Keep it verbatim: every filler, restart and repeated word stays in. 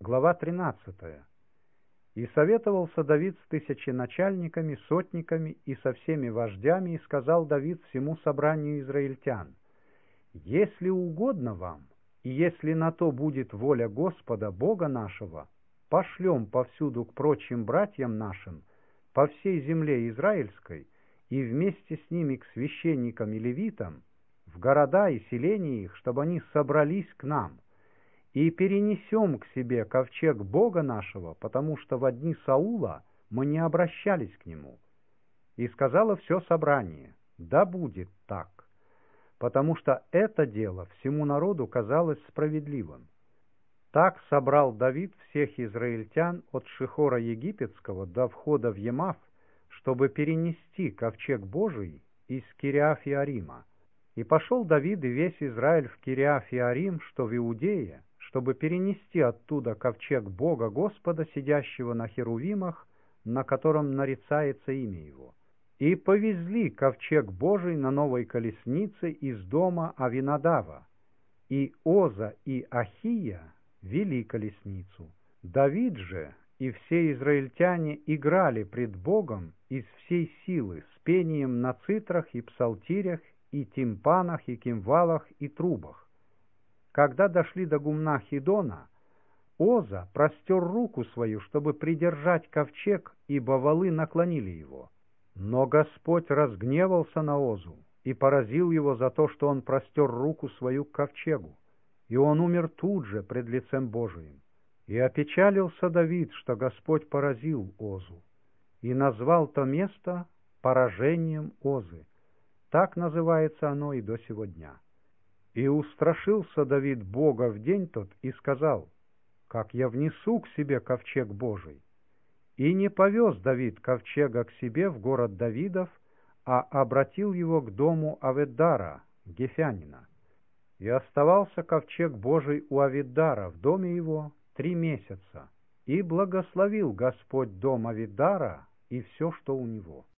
Глава тринадцатая. «И советовался Давид с тысяченачальниками, сотниками и со всеми вождями, и сказал Давид всему собранию израильтян: если угодно вам, и если на то будет воля Господа Бога нашего, пошлем повсюду к прочим братьям нашим по всей земле израильской, и вместе с ними к священникам и левитам, в города и селения их, чтобы они собрались к нам, и перенесем к себе ковчег Бога нашего, потому что во дни Саула мы не обращались к нему. И сказало все собрание: да будет так, потому что это дело всему народу казалось справедливым. Так собрал Давид всех израильтян от Шихора Египетского до входа в Емав, чтобы перенести ковчег Божий из Кириаф-Иарима. И пошел Давид и весь Израиль в Кириаф-Иарим, что в Иудее, чтобы перенести оттуда ковчег Бога Господа, сидящего на херувимах, на котором нарицается имя его. И повезли ковчег Божий на новой колеснице из дома Авинадава, и Оза и Ахия вели колесницу. Давид же и все израильтяне играли пред Богом из всей силы с пением на цитрах и псалтирях, и тимпанах, и кимвалах, и трубах. Когда дошли до гумна Хидона, Оза простер руку свою, чтобы придержать ковчег, ибо валы наклонили его. Но Господь разгневался на Озу и поразил его за то, что он простер руку свою к ковчегу, и он умер тут же пред лицем Божиим. И опечалился Давид, что Господь поразил Озу, и назвал то место поражением Озы. Так называется оно и до сего дня. И устрашился Давид Бога в день тот и сказал: как я внесу к себе ковчег Божий? И не повез Давид ковчега к себе в город Давидов, а обратил его к дому Авиддара, гефянина. И оставался ковчег Божий у Авиддара в доме его три месяца, и благословил Господь дом Авиддара и все, что у него.